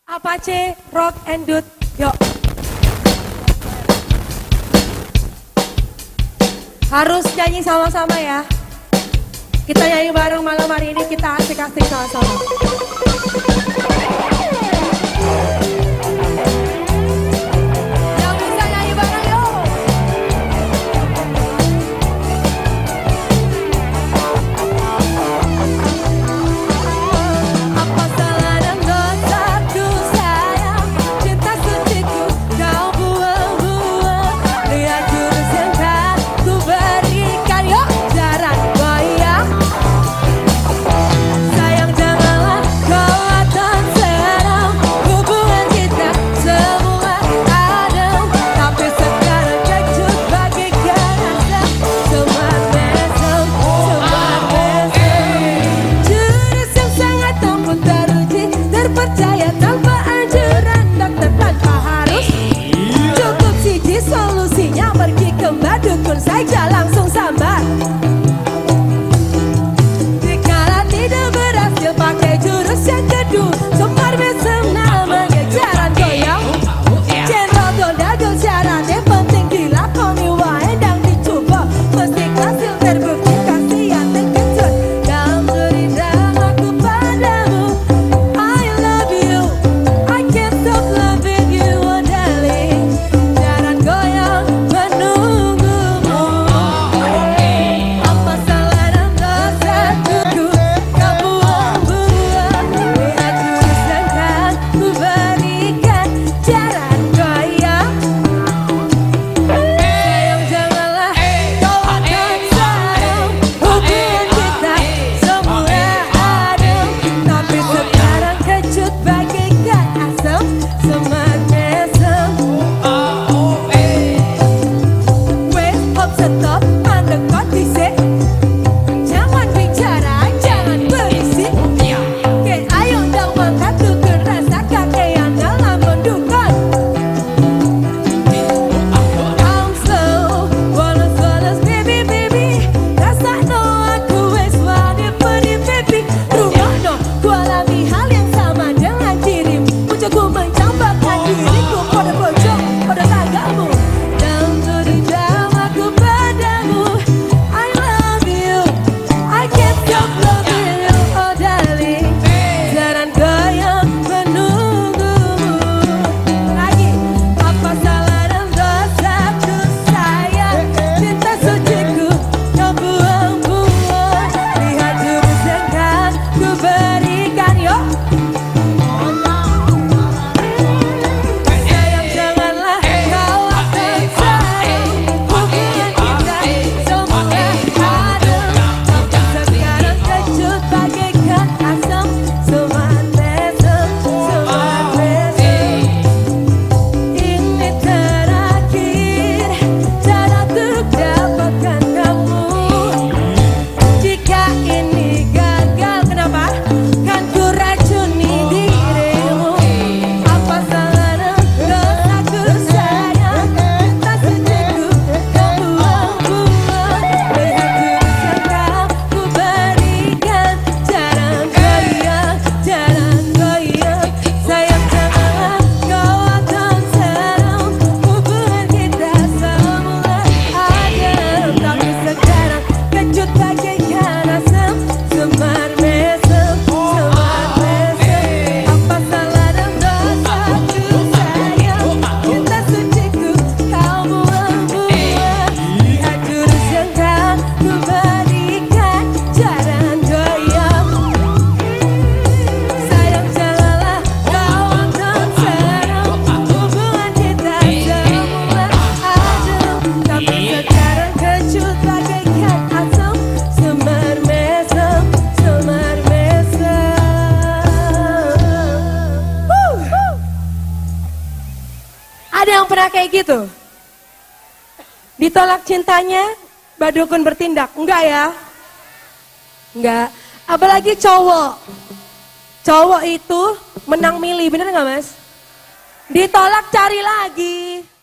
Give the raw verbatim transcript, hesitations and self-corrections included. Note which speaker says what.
Speaker 1: Apache Rock and Dude, yuk. Harus nyanyi sama-sama ya. Kita nyanyi bareng malam hari ini, kita asik-asik sama-sama. Saja langsung sambar. Dikala tidak berhasil pakai jurus yang kedua, semar mesem namanya jaran goyang. Channel dondago syaratnya penting dilakoni wae dan dicoba, mesti hasil terbukti kasih yang terkejut. Dalam cerita aku padamu, I love you, I can't stop loving you, oh darling. Jaran goyang menunggu. Ada yang pernah kayak gitu? Ditolak cintanya, badukun bertindak? Enggak ya? Enggak. Apalagi cowok. Cowok itu menang milih, bener gak mas? Ditolak cari lagi.